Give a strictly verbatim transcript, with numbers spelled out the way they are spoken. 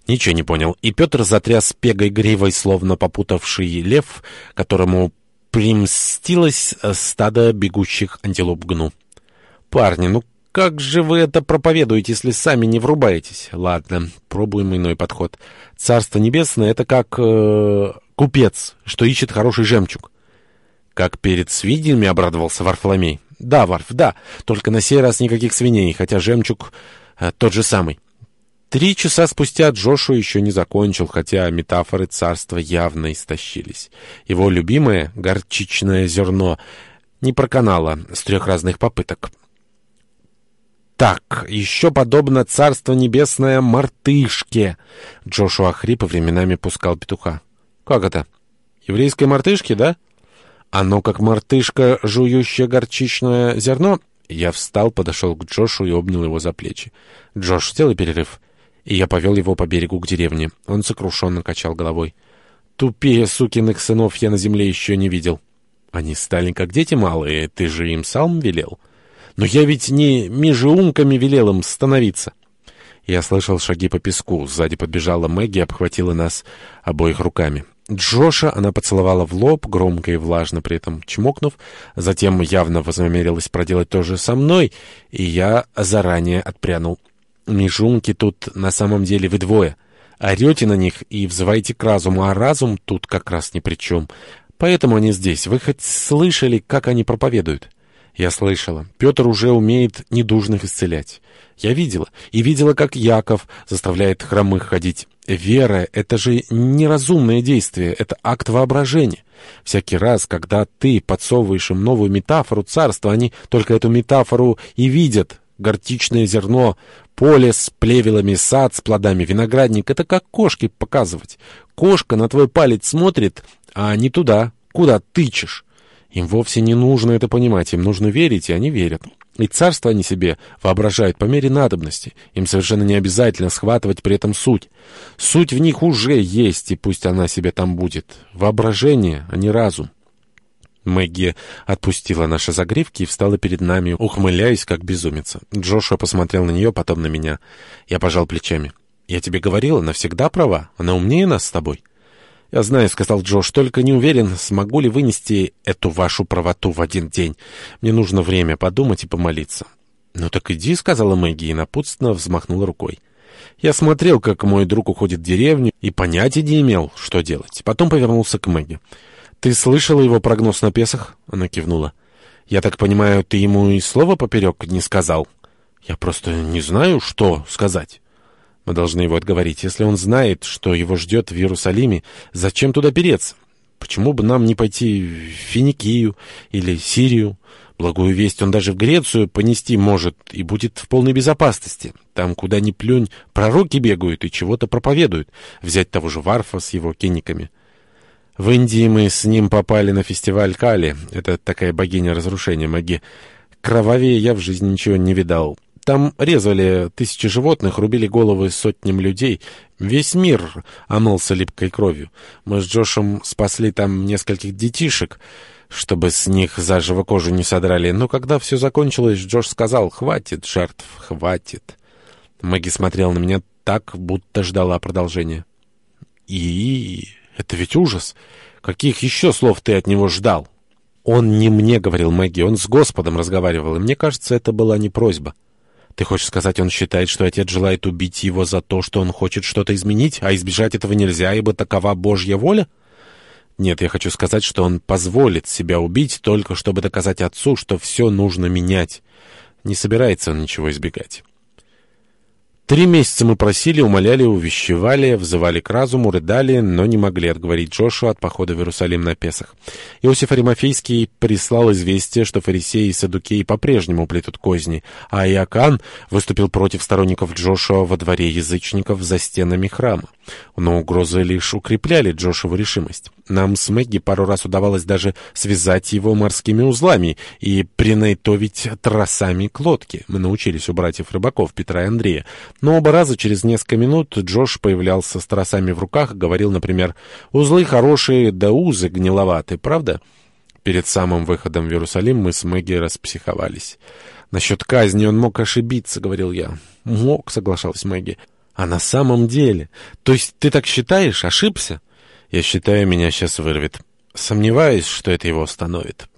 Ничего не понял. И Петр затряс пегой гривой, словно попутавший лев, которому примстилось стадо бегущих антилоп гну. «Парни, ну как же вы это проповедуете, если сами не врубаетесь?» «Ладно, пробуем иной подход. Царство небесное — это как э, купец, что ищет хороший жемчуг». «Как перед свиньями», — обрадовался Варфоломей. «Да, Варф, да, только на сей раз никаких свиней, хотя жемчуг э, тот же самый». Три часа спустя Джошуа еще не закончил, хотя метафоры царства явно истощились. Его любимое горчичное зерно не проканало с трех разных попыток. «Так, еще подобно царство небесное мартышке!» Джошуа хрип и временами пускал петуха. «Как это? Еврейской мартышке, да? Оно как мартышка, жующая горчичное зерно?» Я встал, подошел к Джошу и обнял его за плечи. «Джош, сделай перерыв». И я повел его по берегу к деревне. Он сокрушенно качал головой. «Тупее сукиных сынов я на земле еще не видел». «Они стали как дети малые, ты же им сам велел». «Но я ведь не межеумками велел им становиться». Я слышал шаги по песку. Сзади подбежала Мэгги и обхватила нас обоих руками. Джоша она поцеловала в лоб, громко и влажно при этом чмокнув. Затем явно вознамерилась проделать то же со мной, и я заранее отпрянул. «Межунки тут на самом деле вы двое. Орете на них и взываете к разуму, а разум тут как раз ни при чем. Поэтому они здесь. Вы хоть слышали, как они проповедуют?» Я слышала. Петр уже умеет недужных исцелять. Я видела. И видела, как Яков заставляет хромых ходить. Вера — это же неразумное действие, это акт воображения. Всякий раз, когда ты подсовываешь им новую метафору царства, они только эту метафору и видят. Горчичное зерно, поле с плевелами, сад с плодами, виноградник — это как кошке показывать. Кошка на твой палец смотрит, а не туда, куда тычешь. Им вовсе не нужно это понимать, им нужно верить, и они верят. И царство они себе воображают по мере надобности. Им совершенно не обязательно схватывать при этом суть. Суть в них уже есть, и пусть она себе там будет. Воображение, а не разум. Мэгги отпустила наши загривки и встала перед нами, ухмыляясь, как безумица. Джошуа посмотрел на нее, потом на меня. Я пожал плечами. «Я тебе говорила, она всегда права. Она умнее нас с тобой». «Я знаю», — сказал Джош, — «только не уверен, смогу ли вынести эту вашу правоту в один день. Мне нужно время подумать и помолиться». «Ну так иди», — сказала Мэгги и напутственно взмахнула рукой. Я смотрел, как мой друг уходит в деревню, и понятия не имел, что делать. Потом повернулся к Мэгги. «Ты слышала его прогноз на Песах?» Она кивнула. «Я так понимаю, ты ему и слова поперек не сказал?» «Я просто не знаю, что сказать». «Мы должны его отговорить. Если он знает, что его ждет в Иерусалиме, зачем туда переться? Почему бы нам не пойти в Финикию или Сирию? Благую весть он даже в Грецию понести может и будет в полной безопасности. Там, куда ни плюнь, пророки бегают и чего-то проповедуют. Взять того же Варфа с его кенниками». В Индии мы с ним попали на фестиваль Кали. Это такая богиня разрушения, Мэгги. Кровавее я в жизни ничего не видал. Там резали тысячи животных, рубили головы сотням людей. Весь мир омылся липкой кровью. Мы с Джошем спасли там нескольких детишек, чтобы с них заживо кожу не содрали. Но когда все закончилось, Джош сказал: «Хватит жертв, хватит». Мэгги смотрела на меня так, будто ждала продолжения. «И... это ведь ужас! Каких еще слов ты от него ждал?» «Он не мне говорил, Мэгги, он с Господом разговаривал, и мне кажется, это была не просьба». «Ты хочешь сказать, он считает, что отец желает убить его за то, что он хочет что-то изменить, а избежать этого нельзя, ибо такова Божья воля?» «Нет, я хочу сказать, что он позволит себя убить, только чтобы доказать отцу, что все нужно менять. Не собирается он ничего избегать». Три месяца мы просили, умоляли, увещевали, взывали к разуму, рыдали, но не могли отговорить Джошуа от похода в Иерусалим на Песах. Иосиф Аримафейский прислал известие, что фарисеи и саддукеи по-прежнему плетут козни, а Иоакан выступил против сторонников Джошуа во дворе язычников за стенами храма. Но угрозы лишь укрепляли Джошуаву решимость. Нам с Мэгги пару раз удавалось даже связать его морскими узлами и принайтовить тросами к лодке. Мы научились у братьев-рыбаков Петра и Андрея. Но оба раза через несколько минут Джош появлялся с тросами в руках и говорил, например: «Узлы хорошие, да узы гниловаты, правда?» Перед самым выходом в Иерусалим мы с Мэгги распсиховались. «Насчет казни он мог ошибиться», — говорил я. «Мог», — соглашалась Мэгги. А на самом деле? То есть ты так считаешь? Ошибся? Я считаю, меня сейчас вырвет. Сомневаюсь, что это его остановит.